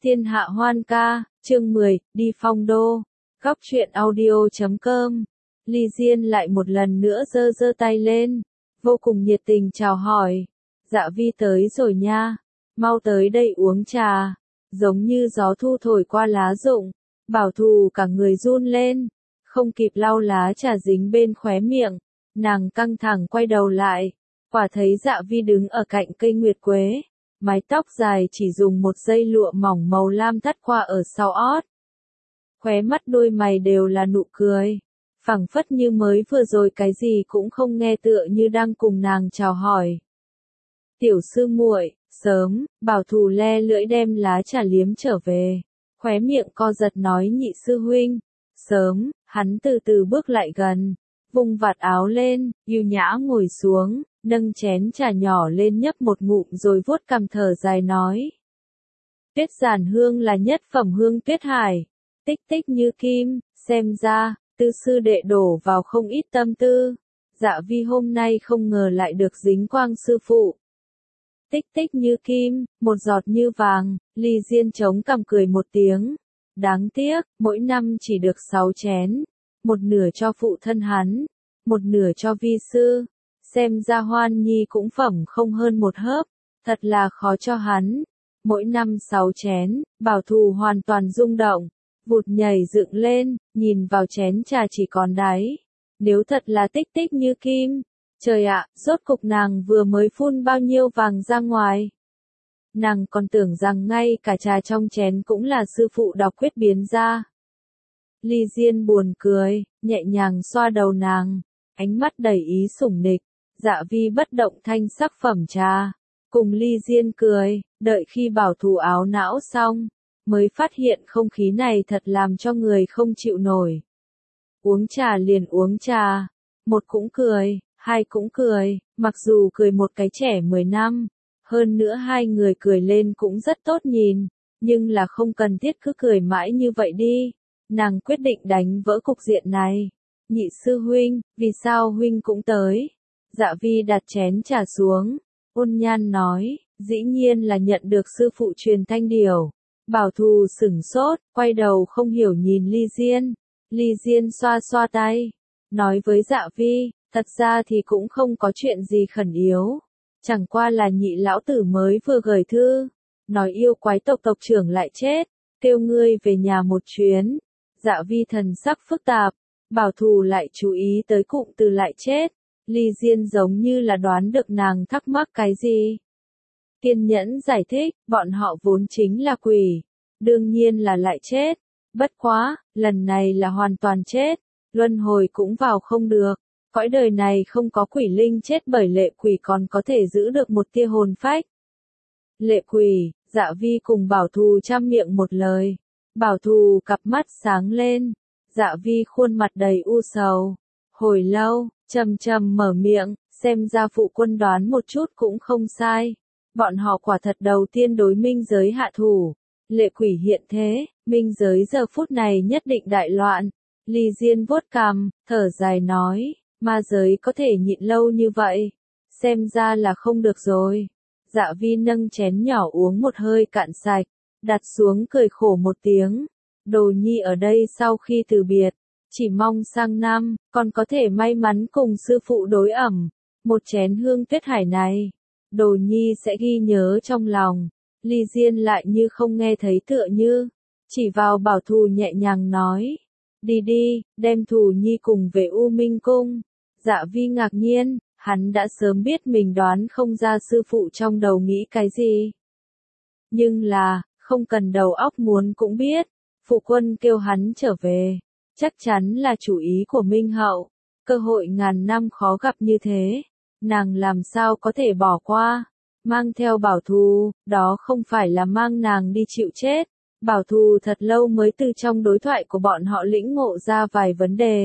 Thiên hạ hoan ca, chương 10, đi phong đô. Góc truyện audio.com. Ly Diên lại một lần nữa giơ giơ tay lên, vô cùng nhiệt tình chào hỏi. Dạ Vi tới rồi nha, mau tới đây uống trà. Giống như gió thu thổi qua lá rụng, Bảo Thù cả người run lên, không kịp lau lá trà dính bên khóe miệng, nàng căng thẳng quay đầu lại, quả thấy Dạ Vi đứng ở cạnh cây nguyệt quế, mái tóc dài chỉ dùng một dây lụa mỏng màu lam thắt qua ở sau ót. Khóe mắt đôi mày đều là nụ cười, phảng phất như mới vừa rồi cái gì cũng không nghe, tựa như đang cùng nàng chào hỏi. Tiểu sư muội, sớm. Bảo Thù le lưỡi đem lá trà liếm trở về, khóe miệng co giật nói nhị sư huynh, sớm. Hắn từ từ bước lại gần, vùng vạt áo lên, yêu nhã ngồi xuống, nâng chén trà nhỏ lên nhấp một ngụm rồi vuốt cằm thở dài nói. Tuyết giản hương là nhất phẩm hương tuyết hải, tích tích như kim, xem ra, tư sư đệ đổ vào không ít tâm tư. Dạ Vi hôm nay không ngờ lại được dính quang sư phụ. Tích tích như kim, một giọt như vàng, Ly Diên chống cằm cười một tiếng. Đáng tiếc, mỗi năm chỉ được 6 chén, một nửa cho phụ thân hắn, một nửa cho vi sư. Xem ra Hoan Nhi cũng phẩm không hơn một hớp, thật là khó cho hắn. Mỗi năm 6 chén, Bảo Thù hoàn toàn rung động, vụt nhảy dựng lên, nhìn vào chén trà chỉ còn đáy. Nếu thật là tích tích như kim, trời ạ, rốt cục nàng vừa mới phun bao nhiêu vàng ra ngoài. Nàng còn tưởng rằng ngay cả trà trong chén cũng là sư phụ đọc quyết biến ra. Ly Diên buồn cười, nhẹ nhàng xoa đầu nàng, ánh mắt đầy ý sủng nịch. Dạ Vi bất động thanh sắc phẩm trà, cùng Ly Diên cười, đợi khi Bảo Thù áo não xong, mới phát hiện không khí này thật làm cho người không chịu nổi. Uống trà liền uống trà, một cũng cười, hai cũng cười, mặc dù cười một cái trẻ 10 năm, hơn nữa hai người cười lên cũng rất tốt nhìn, nhưng là không cần thiết cứ cười mãi như vậy đi. Nàng quyết định đánh vỡ cục diện này. Nhị sư huynh, vì sao huynh cũng tới? Dạ Vi đặt chén trà xuống, ôn nhan nói, dĩ nhiên là nhận được sư phụ truyền thanh điều. Bảo Thù sửng sốt, quay đầu không hiểu nhìn Ly Diên. Ly Diên xoa xoa tay, nói với Dạ Vi, thật ra thì cũng không có chuyện gì khẩn yếu. Chẳng qua là nhị lão tử mới vừa gửi thư, nói yêu quái tộc tộc trưởng lại chết, kêu ngươi về nhà một chuyến. Dạ Vi thần sắc phức tạp, Bảo Thù lại chú ý tới cụm từ lại chết. Ly Diên giống như là đoán được nàng thắc mắc cái gì. Kiên nhẫn giải thích, bọn họ vốn chính là quỷ, đương nhiên là lại chết. Bất quá, lần này là hoàn toàn chết, luân hồi cũng vào không được. Cõi đời này không có quỷ linh chết bởi lệ quỷ còn có thể giữ được một tia hồn phách. Lệ quỷ, Dạ Vi cùng Bảo Thù trăm miệng một lời. Bảo Thù cặp mắt sáng lên, Dạ Vi khuôn mặt đầy u sầu. Hồi lâu, trầm trầm mở miệng, xem ra phụ quân đoán một chút cũng không sai. Bọn họ quả thật đầu tiên đối minh giới hạ thủ. Lệ quỷ hiện thế, minh giới giờ phút này nhất định đại loạn. Ly Diên vuốt cằm, thở dài nói, ma giới có thể nhịn lâu như vậy, xem ra là không được rồi. Dạ Vi nâng chén nhỏ uống một hơi cạn sạch, đặt xuống cười khổ một tiếng. Đồ nhi ở đây sau khi từ biệt, chỉ mong sang năm, còn có thể may mắn cùng sư phụ đối ẩm. Một chén hương tuyết hải này, Đồ nhi sẽ ghi nhớ trong lòng. Ly Diên lại như không nghe thấy tựa như, chỉ vào Bảo Thù nhẹ nhàng nói. Đi đi, đem Thù nhi cùng về U Minh Cung. Dạ Vi ngạc nhiên, hắn đã sớm biết mình đoán không ra sư phụ trong đầu nghĩ cái gì. Nhưng là, không cần đầu óc muốn cũng biết, phụ quân kêu hắn trở về, chắc chắn là chủ ý của Minh Hậu, cơ hội ngàn năm khó gặp như thế, nàng làm sao có thể bỏ qua, mang theo Bảo Thù, đó không phải là mang nàng đi chịu chết. Bảo Thù thật lâu mới từ trong đối thoại của bọn họ lĩnh ngộ ra vài vấn đề.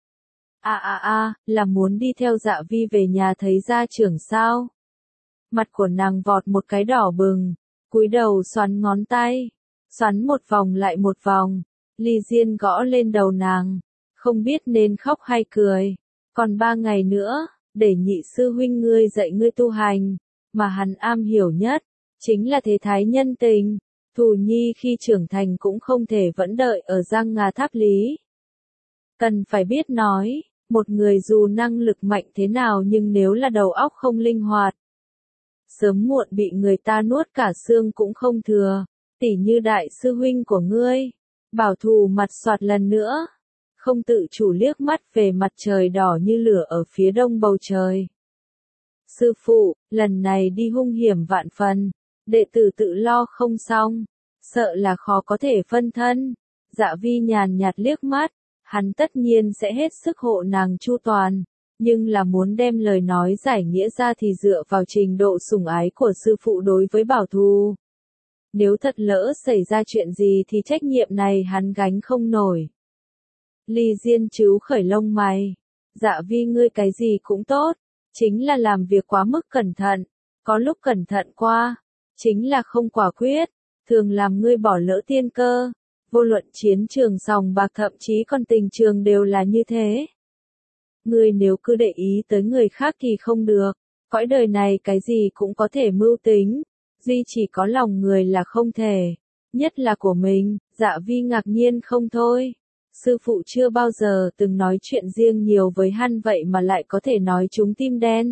Là muốn đi theo Dạ Vi về nhà thấy gia trưởng sao? Mặt của nàng vọt một cái đỏ bừng, cúi đầu xoắn ngón tay, xoắn một vòng lại một vòng. Ly Diên gõ lên đầu nàng, không biết nên khóc hay cười. Còn 3 ngày nữa, để nhị sư huynh ngươi dạy ngươi tu hành, mà hắn am hiểu nhất, chính là thế thái nhân tình. Thù Nhi khi trưởng thành cũng không thể vẫn đợi ở Giang Ngà Tháp Lý. Cần phải biết nói, một người dù năng lực mạnh thế nào nhưng nếu là đầu óc không linh hoạt, sớm muộn bị người ta nuốt cả xương cũng không thừa, tỉ như đại sư huynh của ngươi. Bảo Thù mặt xoạt lần nữa, không tự chủ liếc mắt về mặt trời đỏ như lửa ở phía đông bầu trời. Sư phụ, lần này đi hung hiểm vạn phần, đệ tử tự lo không xong, sợ là khó có thể phân thân. Dạ Vi nhàn nhạt liếc mắt, hắn tất nhiên sẽ hết sức hộ nàng chu toàn, nhưng là muốn đem lời nói giải nghĩa ra thì dựa vào trình độ sủng ái của sư phụ đối với Bảo Thù. Nếu thật lỡ xảy ra chuyện gì thì trách nhiệm này hắn gánh không nổi. Ly Diên trứu khởi lông mày. Dạ Vi ngươi cái gì cũng tốt, chính là làm việc quá mức cẩn thận, có lúc cẩn thận qua, chính là không quả quyết, thường làm ngươi bỏ lỡ tiên cơ. Vô luận chiến trường sòng bạc thậm chí còn tình trường đều là như thế. Ngươi nếu cứ để ý tới người khác thì không được, cõi đời này cái gì cũng có thể mưu tính, duy chỉ có lòng người là không thể, nhất là của mình. Dạ Vi ngạc nhiên không thôi. Sư phụ chưa bao giờ từng nói chuyện riêng nhiều với hắn vậy mà lại có thể nói trúng tim đen.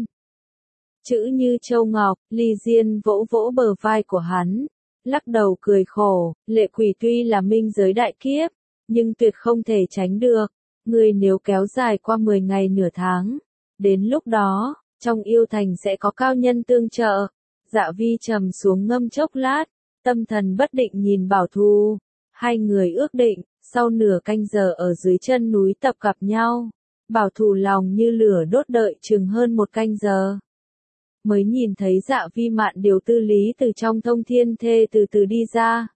Chữ như châu ngọc. Ly Diên vỗ vỗ bờ vai của hắn, lắc đầu cười khổ, lệ quỷ tuy là minh giới đại kiếp, nhưng tuyệt không thể tránh được. Ngươi nếu kéo dài qua 10 ngày nửa tháng, đến lúc đó, trong yêu thành sẽ có cao nhân tương trợ. Dạ Vi trầm xuống ngâm chốc lát, tâm thần bất định nhìn Bảo Thù. Hai người ước định, sau nửa canh giờ ở dưới chân núi tập gặp nhau. Bảo Thù lòng như lửa đốt đợi chừng hơn 1 canh giờ. Mới nhìn thấy Dạ Vi mạn điều tư lý từ trong thông thiên thê từ từ đi ra.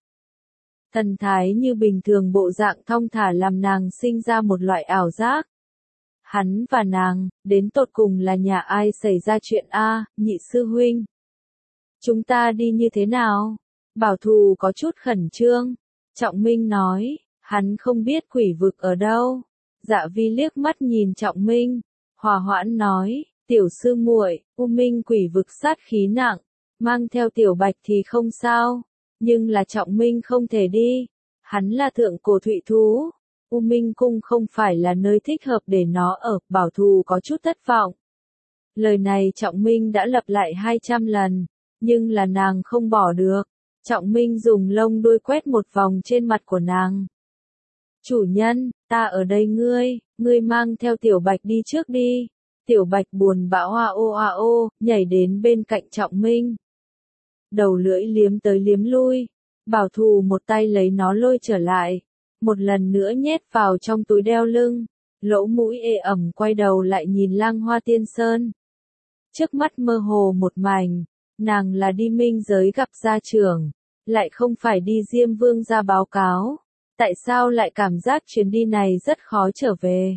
Thần thái như bình thường bộ dạng thong thả làm nàng sinh ra một loại ảo giác. Hắn và nàng, đến tột cùng là nhà ai xảy ra chuyện a, nhị sư huynh? Chúng ta đi như thế nào? Bảo Thù có chút khẩn trương. Trọng Minh nói, hắn không biết quỷ vực ở đâu. Dạ Vi liếc mắt nhìn Trọng Minh, hòa hoãn nói, tiểu sư muội, U Minh quỷ vực sát khí nặng, mang theo Tiểu Bạch thì không sao, nhưng là Trọng Minh không thể đi, hắn là thượng cổ thụy thú, U Minh cung không phải là nơi thích hợp để nó ở. Bảo Thù có chút thất vọng. Lời này Trọng Minh đã lặp lại 200 lần, nhưng là nàng không bỏ được. Trọng Minh dùng lông đuôi quét một vòng trên mặt của nàng. Chủ nhân, ta ở đây ngươi mang theo Tiểu Bạch đi trước đi. Tiểu Bạch buồn bã a ô, nhảy đến bên cạnh Trọng Minh. Đầu lưỡi liếm tới liếm lui. Bảo Thù một tay lấy nó lôi trở lại, một lần nữa nhét vào trong túi đeo lưng. Lỗ mũi ê ẩm quay đầu lại nhìn Lang Hoa Tiên Sơn. Trước mắt mơ hồ một mảnh, nàng là đi minh giới gặp gia trưởng, lại không phải đi Diêm Vương ra báo cáo. Tại sao lại cảm giác chuyến đi này rất khó trở về?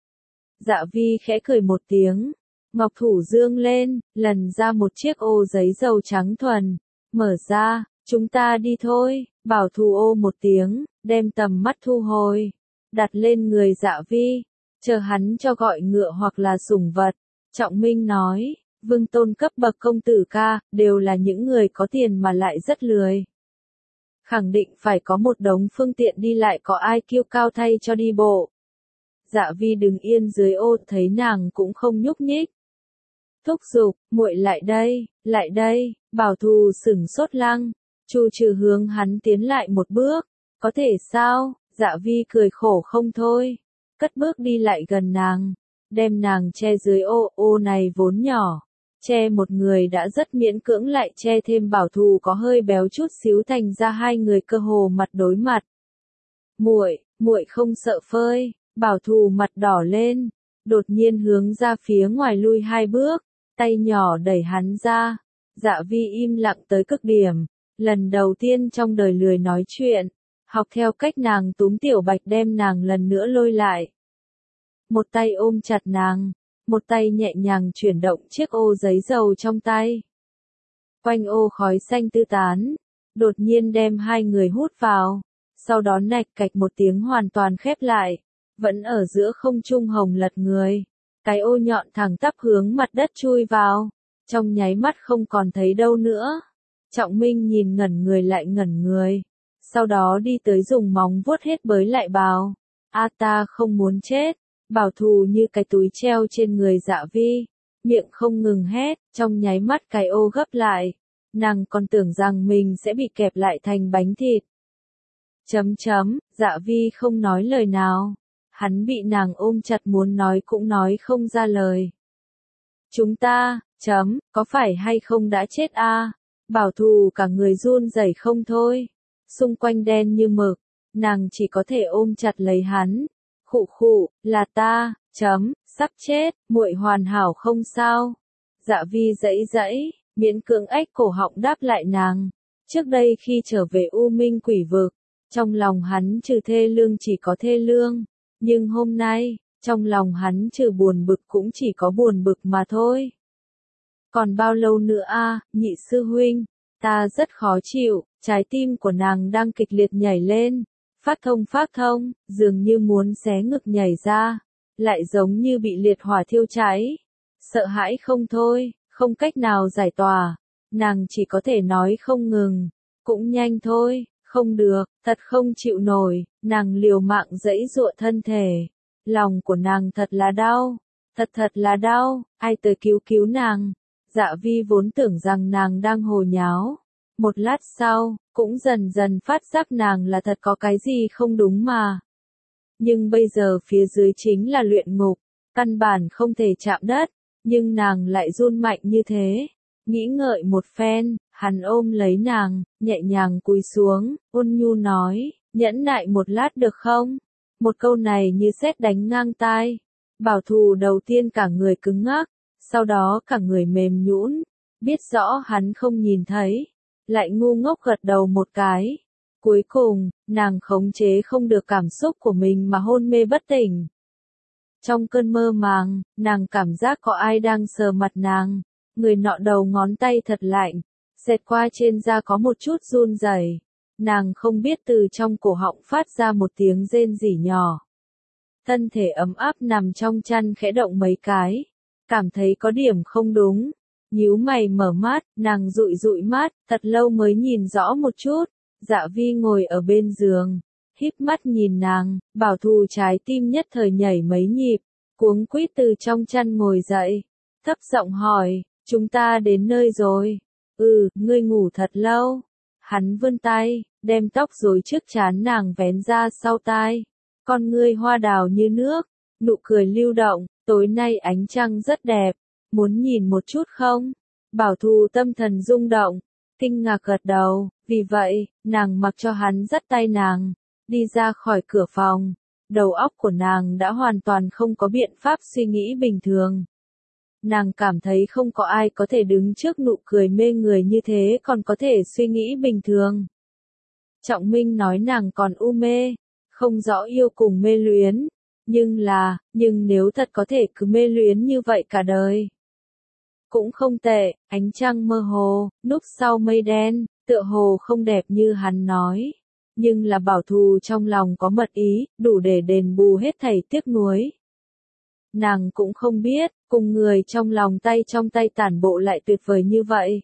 Dạ Vi khẽ cười một tiếng, ngọc thủ dương lên, lần ra một chiếc ô giấy dầu trắng thuần, mở ra, chúng ta đi thôi. Bảo Thù ô một tiếng, đem tầm mắt thu hồi, đặt lên người Dạ Vi, chờ hắn cho gọi ngựa hoặc là sủng vật. Trọng Minh nói, vương tôn cấp bậc công tử ca, đều là những người có tiền mà lại rất lười. Khẳng định phải có một đống phương tiện đi lại có ai kiêu cao thay cho đi bộ. Dạ Vi đứng yên dưới ô thấy nàng cũng không nhúc nhích. Thúc giục, muội lại đây. Bảo Thù sửng sốt lăng, Chu Trừ hướng hắn tiến lại một bước. Có thể sao? Dạ Vi cười khổ không thôi, cất bước đi lại gần nàng, đem nàng che dưới ô này vốn nhỏ. Che một người đã rất miễn cưỡng, lại che thêm Bảo Thù có hơi béo chút xíu, thành ra hai người cơ hồ mặt đối mặt. Muội không sợ phơi? Bảo Thù mặt đỏ lên, đột nhiên hướng ra phía ngoài lui 2 bước, tay nhỏ đẩy hắn ra. Dạ Vi im lặng tới cực điểm, lần đầu tiên trong đời lười nói chuyện, học theo cách nàng túm Tiểu Bạch đem nàng lần nữa lôi lại. Một tay ôm chặt nàng, một tay nhẹ nhàng chuyển động chiếc ô giấy dầu trong tay. Quanh ô khói xanh tứ tán, đột nhiên đem hai người hút vào, sau đó nạch cạch một tiếng hoàn toàn khép lại, vẫn ở giữa không trung hồng lật người. Cái ô nhọn thẳng tắp hướng mặt đất chui vào, trong nháy mắt không còn thấy đâu nữa. Trọng Minh nhìn ngẩn người lại ngẩn người. Sau đó đi tới dùng móng vuốt hết bới lại bào. A ta không muốn chết. Bảo thù như cái túi treo trên người Dạ Vi. Miệng không ngừng hét, trong nháy mắt cái ô gấp lại. Nàng còn tưởng rằng mình sẽ bị kẹp lại thành bánh thịt. Dạ Vi không nói lời nào. Hắn bị nàng ôm chặt muốn nói cũng nói không ra lời. Chúng ta, có phải hay không đã chết a? Bảo thù cả người run rẩy không thôi. Xung quanh đen như mực, nàng chỉ có thể ôm chặt lấy hắn. Khụ khụ, là ta, sắp chết, muội hoàn hảo không sao. Dạ Vi giãy giãy, miễn cưỡng ếch cổ họng đáp lại nàng. Trước đây khi trở về U Minh Quỷ Vực, trong lòng hắn trừ thê lương chỉ có thê lương. Nhưng hôm nay, trong lòng hắn trừ buồn bực cũng chỉ có buồn bực mà thôi. Còn bao lâu nữa a, nhị sư huynh? Ta rất khó chịu, trái tim của nàng đang kịch liệt nhảy lên. Phát thông, dường như muốn xé ngực nhảy ra. Lại giống như bị liệt hỏa thiêu cháy. Sợ hãi không thôi, không cách nào giải tỏa. Nàng chỉ có thể nói không ngừng. Cũng nhanh thôi, không được, thật không chịu nổi. Nàng liều mạng giãy giụa thân thể. Lòng của nàng thật là đau. Thật là đau, ai tới cứu nàng. Dạ Vi vốn tưởng rằng nàng đang hồ nháo. Một lát sau, cũng dần dần phát giác nàng là thật có cái gì không đúng mà. Nhưng bây giờ phía dưới chính là luyện ngục, căn bản không thể chạm đất, nhưng nàng lại run mạnh như thế. Nghĩ ngợi một phen, hắn ôm lấy nàng, nhẹ nhàng cúi xuống, ôn nhu nói, nhẫn nại một lát được không? Một câu này như sét đánh ngang tai. Bảo thù đầu tiên cả người cứng ngắc, sau đó cả người mềm nhũn, biết rõ hắn không nhìn thấy, lại ngu ngốc gật đầu một cái. Cuối cùng, nàng khống chế không được cảm xúc của mình mà hôn mê bất tỉnh. Trong cơn mơ màng, nàng cảm giác có ai đang sờ mặt nàng, người nọ đầu ngón tay thật lạnh, xẹt qua trên da có một chút run rẩy. Nàng không biết từ trong cổ họng phát ra một tiếng rên rỉ nhỏ. Thân thể ấm áp nằm trong chăn khẽ động mấy cái, cảm thấy có điểm không đúng. Nhíu mày mở mắt, nàng dụi dụi mắt, thật lâu mới nhìn rõ một chút. Dạ Vi ngồi ở bên giường, híp mắt nhìn nàng, bảo thù trái tim nhất thời nhảy mấy nhịp, cuống quýt từ trong chăn ngồi dậy, thấp giọng hỏi, chúng ta đến nơi rồi. Ngươi ngủ thật lâu. Hắn vươn tay, đem tóc rối trước trán nàng vén ra sau tai. Con ngươi hoa đào như nước, nụ cười lưu động, tối nay ánh trăng rất đẹp, muốn nhìn một chút không? Bảo thù tâm thần rung động, kinh ngạc gật đầu, vì vậy, nàng mặc cho hắn dắt tay nàng, đi ra khỏi cửa phòng. Đầu óc của nàng đã hoàn toàn không có biện pháp suy nghĩ bình thường. Nàng cảm thấy không có ai có thể đứng trước nụ cười mê người như thế còn có thể suy nghĩ bình thường. Trọng Minh nói nàng còn u mê, không rõ yêu cùng mê luyến, nhưng nếu thật có thể cứ mê luyến như vậy cả đời. Cũng không tệ, ánh trăng mơ hồ, núp sau mây đen, tựa hồ không đẹp như hắn nói. Nhưng là bảo thù trong lòng có mật ý, đủ để đền bù hết thảy tiếc nuối. Nàng cũng không biết, cùng người trong lòng tay trong tay tản bộ lại tuyệt vời như vậy.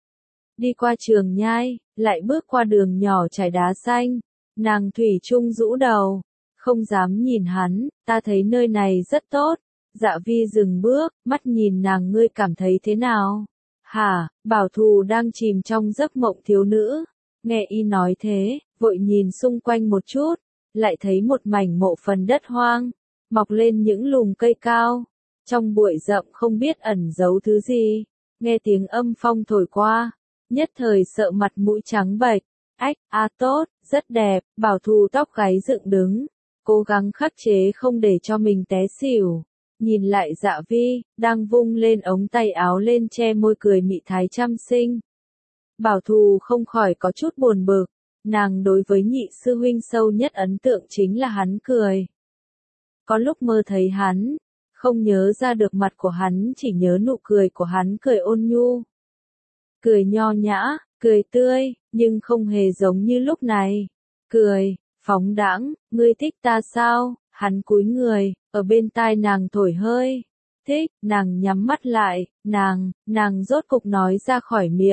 Đi qua trường nhai, lại bước qua đường nhỏ trải đá xanh, nàng thủy chung rũ đầu, không dám nhìn hắn, ta thấy nơi này rất tốt. Dạ Vi dừng bước, mắt nhìn nàng, ngươi cảm thấy thế nào? Hả, bảo thù đang chìm trong giấc mộng thiếu nữ. Nghe y nói thế, vội nhìn xung quanh một chút, lại thấy một mảnh mộ phần đất hoang, mọc lên những lùm cây cao. Trong bụi rậm không biết ẩn giấu thứ gì, nghe tiếng âm phong thổi qua, nhất thời sợ mặt mũi trắng bệch. Tốt, rất đẹp, bảo thù tóc gáy dựng đứng, cố gắng khắc chế không để cho mình té xỉu. Nhìn lại Dạ Vi, đang vung lên ống tay áo lên che môi cười mị thái trăm sinh. Bảo thù không khỏi có chút buồn bực, nàng đối với nhị sư huynh sâu nhất ấn tượng chính là hắn cười. Có lúc mơ thấy hắn, không nhớ ra được mặt của hắn, chỉ nhớ nụ cười của hắn, cười ôn nhu. Cười nho nhã, cười tươi, nhưng không hề giống như lúc này. Cười, phóng đãng, ngươi thích ta sao? Hắn cúi người, ở bên tai nàng thổi hơi. Thích, nàng nhắm mắt lại, nàng rốt cục nói ra khỏi miệng.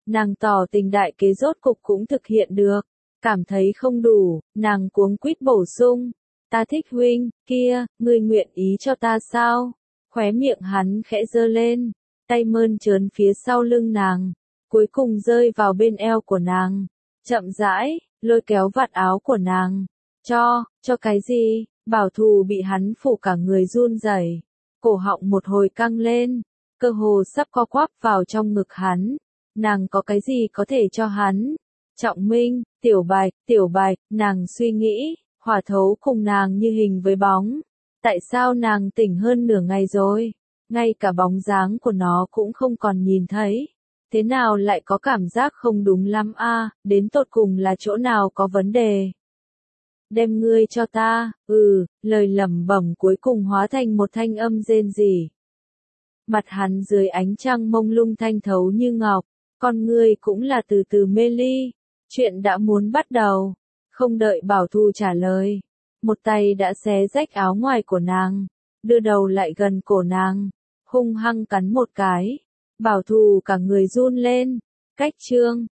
Nàng tỏ tình đại kế rốt cục cũng thực hiện được. Cảm thấy không đủ, nàng cuống quýt bổ sung. Ta thích huynh, kia, ngươi nguyện ý cho ta sao? Khóe miệng hắn khẽ giơ lên, tay mơn trớn phía sau lưng nàng, cuối cùng rơi vào bên eo của nàng. Chậm rãi, lôi kéo vạt áo của nàng. Cho cái gì? Bảo Thù bị hắn phủ cả người run rẩy, cổ họng một hồi căng lên, cơ hồ sắp co quắp vào trong ngực hắn. Nàng có cái gì có thể cho hắn? Trọng Minh, Tiểu Bạch, nàng suy nghĩ, Hỏa Thấu cùng nàng như hình với bóng. Tại sao nàng tỉnh hơn nửa ngày rồi? Ngay cả bóng dáng của nó cũng không còn nhìn thấy. Thế nào lại có cảm giác không đúng lắm a? Đến tột cùng là chỗ nào có vấn đề? Đem ngươi cho ta, lời lẩm bẩm cuối cùng hóa thành một thanh âm rên rỉ. Mặt hắn dưới ánh trăng mông lung thanh thấu như ngọc, con ngươi cũng là từ từ mê ly. Chuyện đã muốn bắt đầu, không đợi Bảo Thù trả lời. Một tay đã xé rách áo ngoài của nàng, đưa đầu lại gần cổ nàng, hung hăng cắn một cái. Bảo Thù cả người run lên, cách chương.